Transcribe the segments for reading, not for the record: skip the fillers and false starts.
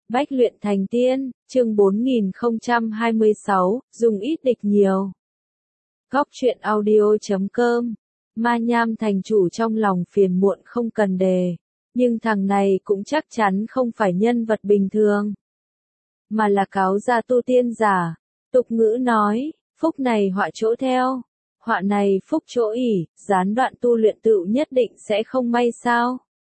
Bách luyện thành tiên, chương 4026, dùng ít địch nhiều. Góc truyện audio.com. Ma Nham thành chủ trong lòng phiền muộn không cần đề, nhưng thằng này cũng chắc chắn không phải nhân vật bình thường, mà là cáo gia tu tiên giả. Tục ngữ nói, phúc này họa chỗ theo, họa này phúc chỗ ỉ, gián đoạn tu luyện tựu nhất định sẽ không may sao?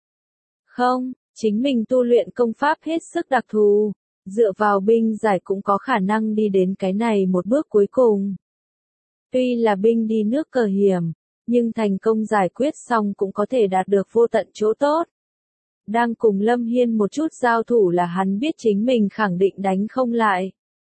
Không, chính mình tu luyện công pháp hết sức đặc thù, dựa vào binh giải cũng có khả năng đi đến cái này một bước cuối cùng. Tuy là binh đi nước cờ hiểm, nhưng thành công giải quyết xong cũng có thể đạt được vô tận chỗ tốt. Đang cùng Lâm Hiên một chút giao thủ là hắn biết chính mình khẳng định đánh không lại.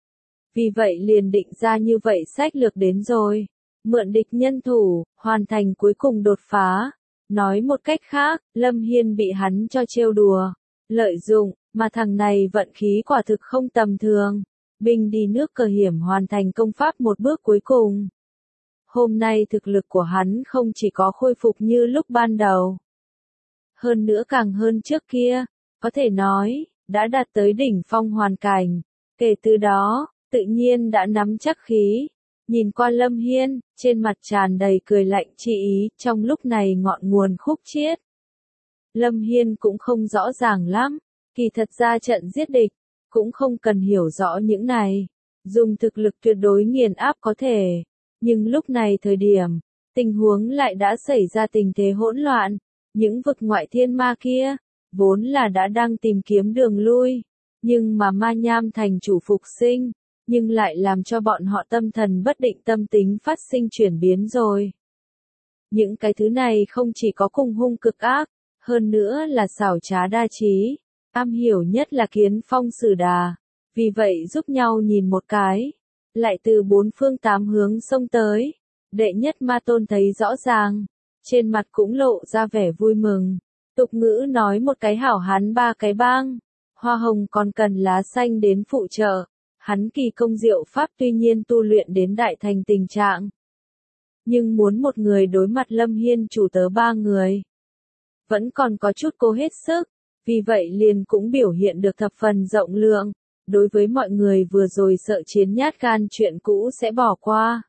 Vì vậy liền định ra như vậy sách lược đến rồi. Mượn địch nhân thủ, hoàn thành cuối cùng đột phá. Nói một cách khác, Lâm Hiên bị hắn cho trêu đùa, lợi dụng, mà thằng này vận khí quả thực không tầm thường. Binh đi nước cờ hiểm hoàn thành công pháp một bước cuối cùng. Hôm nay thực lực của hắn không chỉ có khôi phục như lúc ban đầu, hơn nữa càng hơn trước kia, có thể nói, đã đạt tới đỉnh phong hoàn cảnh. Kể từ đó, tự nhiên đã nắm chắc khí. Nhìn qua Lâm Hiên, trên mặt tràn đầy cười lạnh chi ý, trong lúc này ngọn nguồn khúc chiết. Lâm Hiên cũng không rõ ràng lắm, kỳ thật ra trận giết địch, cũng không cần hiểu rõ những này. Dùng thực lực tuyệt đối nghiền áp có thể, nhưng lúc này thời điểm, tình huống lại đã xảy ra tình thế hỗn loạn. Những vực ngoại thiên ma kia, vốn là đã đang tìm kiếm đường lui, nhưng mà Ma Nham thành chủ phục sinh, nhưng lại làm cho bọn họ tâm thần bất định, tâm tính phát sinh chuyển biến rồi. Những cái thứ này không chỉ có cùng hung cực ác, hơn nữa là xảo trá đa trí, am hiểu nhất là kiến phong xử đà, vì vậy giúp nhau nhìn một cái, lại từ bốn phương tám hướng xông tới. Đệ nhất ma tôn thấy rõ ràng, trên mặt cũng lộ ra vẻ vui mừng. Tục ngữ nói một cái hảo hán ba cái bang, hoa hồng còn cần lá xanh đến phụ trợ. Hắn kỳ công diệu pháp tuy nhiên tu luyện đến đại thành tình trạng, nhưng muốn một người đối mặt Lâm Hiên chủ tớ ba người, vẫn còn có chút cố hết sức, vì vậy liền cũng biểu hiện được thập phần rộng lượng. Đối với mọi người vừa rồi sợ chiến nhát gan chuyện cũ sẽ bỏ qua.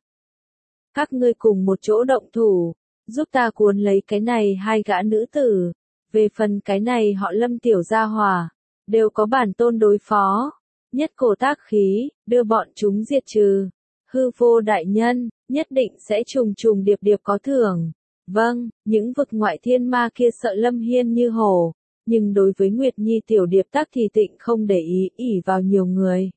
Các ngươi cùng một chỗ động thủ, giúp ta cuốn lấy cái này hai gã nữ tử. Về phần cái này họ Lâm tiểu gia hỏa, đều có bản tôn đối phó. Nhất cổ tác khí, đưa bọn chúng diệt trừ. Hư vô đại nhân, nhất định sẽ trùng trùng điệp điệp có thưởng. Vâng, những vực ngoại thiên ma kia sợ Lâm Hiên như hổ, nhưng đối với Nguyệt Nhi tiểu điệp tác thì tịnh không để ý, ỷ vào nhiều người.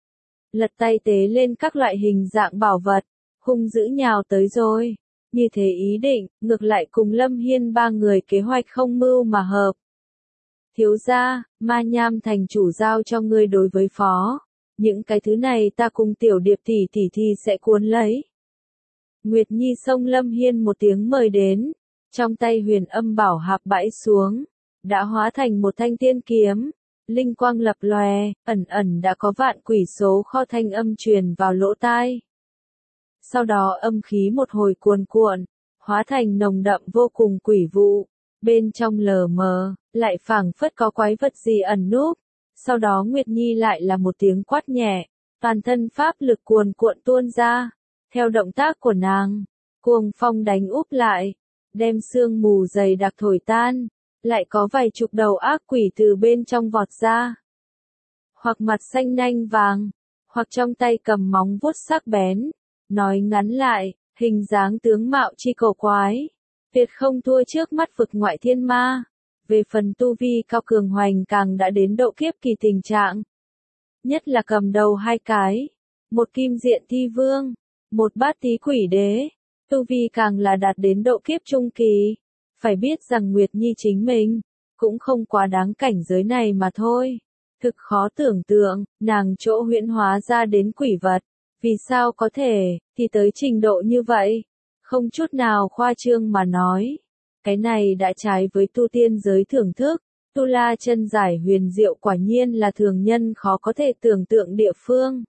Lật tay tế lên các loại hình dạng bảo vật, hung dữ nhào tới rồi. Như thế ý định, ngược lại cùng Lâm Hiên ba người kế hoạch không mưu mà hợp. Thiếu gia, Ma Nham thành chủ giao cho ngươi đối với phó. Những cái thứ này ta cùng tiểu điệp tỷ thì sẽ cuốn lấy. Nguyệt Nhi xông Lâm Hiên một tiếng mời đến. Trong tay huyền âm bảo hạp bãi xuống, đã hóa thành một thanh tiên kiếm. Linh quang lập lòe, ẩn ẩn đã có vạn quỷ số kho thanh âm truyền vào lỗ tai. Sau đó âm khí một hồi cuồn cuộn, hóa thành nồng đậm vô cùng quỷ vụ. Bên trong lờ mờ, lại phảng phất có quái vật gì ẩn núp. Sau đó Nguyệt Nhi lại là một tiếng quát nhẹ, toàn thân pháp lực cuồn cuộn tuôn ra. Theo động tác của nàng, cuồng phong đánh úp lại, đem sương mù dày đặc thổi tan, lại có vài chục đầu ác quỷ từ bên trong vọt ra. Hoặc mặt xanh nanh vàng, hoặc trong tay cầm móng vuốt sắc bén. Nói ngắn lại, hình dáng tướng mạo chi cổ quái, tuyệt không thua trước mắt vực ngoại thiên ma. Về phần tu vi cao cường hoành càng đã đến độ kiếp kỳ tình trạng. Nhất là cầm đầu hai cái, một kim diện thi vương, một bát tí quỷ đế, tu vi càng là đạt đến độ kiếp trung kỳ. Phải biết rằng Nguyệt Nhi chính mình, cũng không quá đáng cảnh giới này mà thôi. Thực khó tưởng tượng, nàng chỗ huyễn hóa ra đến quỷ vật. Vì sao có thể, thì tới trình độ như vậy, không chút nào khoa trương mà nói. Cái này đã trái với tu tiên giới thưởng thức, tu la chân giải huyền diệu quả nhiên là thường nhân khó có thể tưởng tượng địa phương.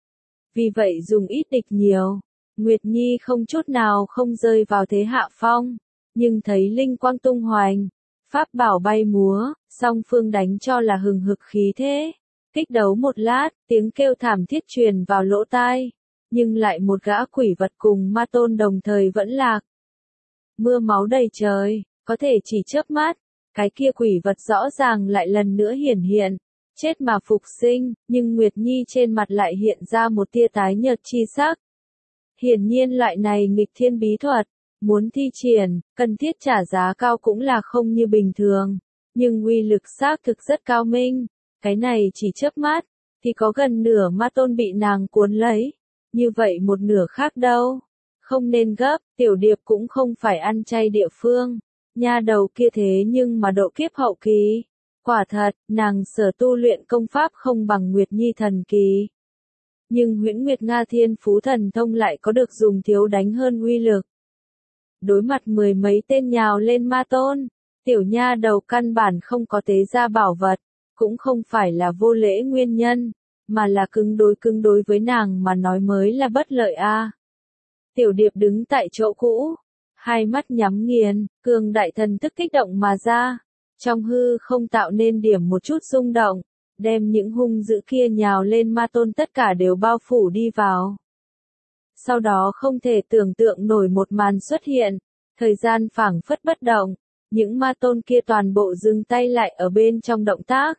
Vì vậy dùng ít địch nhiều, Nguyệt Nhi không chút nào không rơi vào thế hạ phong, nhưng thấy linh quang tung hoành, pháp bảo bay múa, song phương đánh cho là hừng hực khí thế. Kích đấu một lát, tiếng kêu thảm thiết truyền vào lỗ tai, nhưng lại một gã quỷ vật cùng ma tôn đồng thời vẫn lạc. Mưa máu đầy trời, có thể chỉ chớp mắt, cái kia quỷ vật rõ ràng lại lần nữa hiển hiện, chết mà phục sinh, nhưng Nguyệt Nhi trên mặt lại hiện ra một tia tái nhợt chi sắc. Hiển nhiên loại này nghịch thiên bí thuật, muốn thi triển, cần thiết trả giá cao cũng là không như bình thường, nhưng uy lực xác thực rất cao minh, cái này chỉ chớp mắt, thì có gần nửa ma tôn bị nàng cuốn lấy, như vậy một nửa khác đâu, không nên gấp, Tiểu Điệp cũng không phải ăn chay địa phương, nha đầu kia thế nhưng mà độ kiếp hậu kỳ, quả thật, nàng sở tu luyện công pháp không bằng Nguyệt Nhi thần kỳ. Nhưng Huyễn Nguyệt Nga Thiên Phú Thần Thông lại có được dùng thiếu đánh hơn uy lực. Đối mặt mười mấy tên nhào lên ma tôn, tiểu nha đầu căn bản không có tế ra bảo vật, cũng không phải là vô lễ nguyên nhân, mà là cứng đối với nàng mà nói mới là bất lợi a. Tiểu Điệp đứng tại chỗ cũ, hai mắt nhắm nghiền, cường đại thần thức kích động mà ra, trong hư không tạo nên điểm một chút rung động, đem những hung dữ kia nhào lên ma tôn tất cả đều bao phủ đi vào. Sau đó không thể tưởng tượng nổi một màn xuất hiện, thời gian phảng phất bất động, những ma tôn kia toàn bộ dừng tay lại ở bên trong động tác.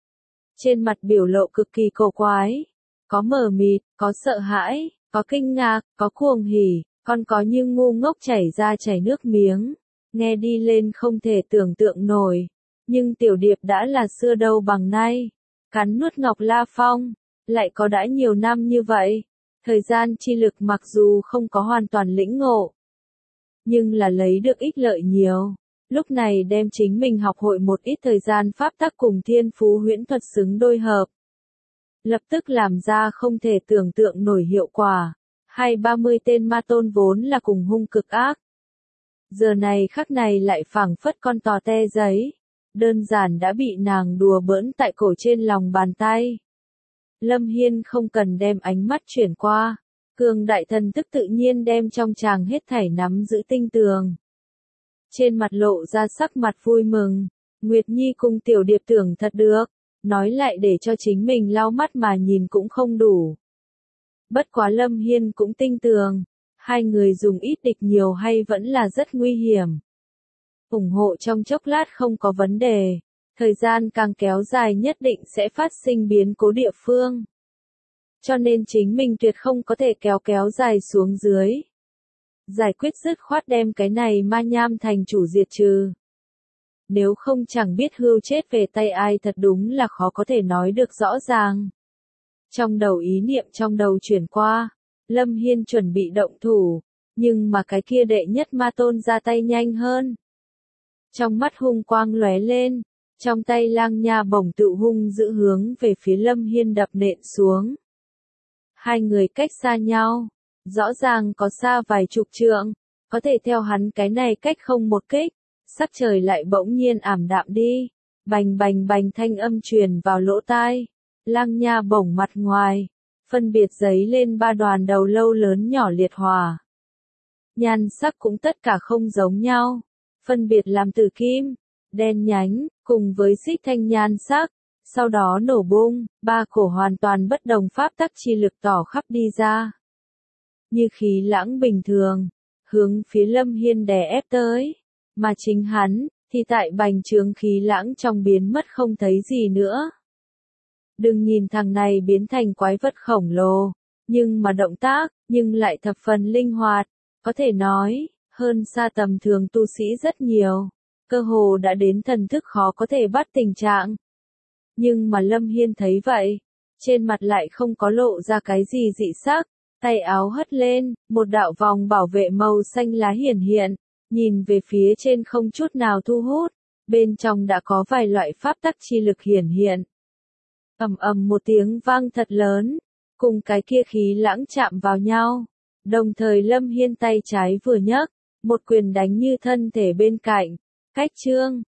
Trên mặt biểu lộ cực kỳ cổ quái, có mờ mịt, có sợ hãi, có kinh ngạc, có cuồng hỉ, còn có như ngu ngốc chảy nước miếng, nghe đi lên không thể tưởng tượng nổi, nhưng Tiểu Điệp đã là xưa đâu bằng nay, cắn nuốt Ngọc La Phong, lại có đã nhiều năm như vậy, thời gian chi lực mặc dù không có hoàn toàn lĩnh ngộ, nhưng là lấy được ích lợi nhiều. Lúc này đem chính mình học hội một ít thời gian pháp tắc cùng thiên phú huyễn thuật xứng đôi hợp. Lập tức làm ra không thể tưởng tượng nổi hiệu quả. 20-30 tên ma tôn vốn là cùng hung cực ác. Giờ này khắc này lại phảng phất con tò te giấy. Đơn giản đã bị nàng đùa bỡn tại cổ trên lòng bàn tay. Lâm Hiên không cần đem ánh mắt chuyển qua. Cường đại thần thức tự nhiên đem trong chàng hết thảy nắm giữ tinh tường. Trên mặt lộ ra sắc mặt vui mừng, Nguyệt Nhi cùng Tiểu Điệp tưởng thật được, nói lại để cho chính mình lau mắt mà nhìn cũng không đủ. Bất quá Lâm Hiên cũng tinh tường, hai người dùng ít địch nhiều hay vẫn là rất nguy hiểm. Ủng hộ trong chốc lát không có vấn đề, thời gian càng kéo dài nhất định sẽ phát sinh biến cố địa phương. Cho nên chính mình tuyệt không có thể kéo dài xuống dưới. Giải quyết dứt khoát đem cái này ma nham thành chủ diệt trừ. Nếu không chẳng biết hưu chết về tay ai thật đúng là khó có thể nói được rõ ràng. Trong đầu ý niệm trong đầu chuyển qua, Lâm Hiên chuẩn bị động thủ, nhưng mà cái kia đệ nhất ma tôn ra tay nhanh hơn. Trong mắt hung quang lóe lên, trong tay lang nha bổng tự hung giữ hướng về phía Lâm Hiên đập nện xuống. Hai người cách xa nhau. Rõ ràng có xa vài chục trượng, có thể theo hắn cái này cách không một kích, sắc trời lại bỗng nhiên ảm đạm đi, bành thanh âm truyền vào lỗ tai, lang nha bổng mặt ngoài, phân biệt giấy lên ba đoàn đầu lâu lớn nhỏ liệt hỏa. Nhan sắc cũng tất cả không giống nhau, phân biệt làm từ kim, đen nhánh, cùng với xích thanh nhan sắc, sau đó nổ bung, ba cổ hoàn toàn bất đồng pháp tắc chi lực tỏ khắp đi ra. Như khí lãng bình thường, hướng phía Lâm Hiên đè ép tới, mà chính hắn, thì tại bành trướng khí lãng trong biến mất không thấy gì nữa. Đừng nhìn thằng này biến thành quái vật khổng lồ, nhưng mà động tác, nhưng lại thập phần linh hoạt, có thể nói, hơn xa tầm thường tu sĩ rất nhiều, cơ hồ đã đến thần thức khó có thể bắt tình trạng. Nhưng mà Lâm Hiên thấy vậy, trên mặt lại không có lộ ra cái gì dị sắc. Tay áo hất lên, một đạo vòng bảo vệ màu xanh lá hiển hiện, nhìn về phía trên không chút nào thu hút, bên trong đã có vài loại pháp tắc chi lực hiển hiện. Ầm một tiếng vang thật lớn, cùng cái kia khí lãng chạm vào nhau, đồng thời Lâm Hiên tay trái vừa nhấc, một quyền đánh như thân thể bên cạnh, cách trương,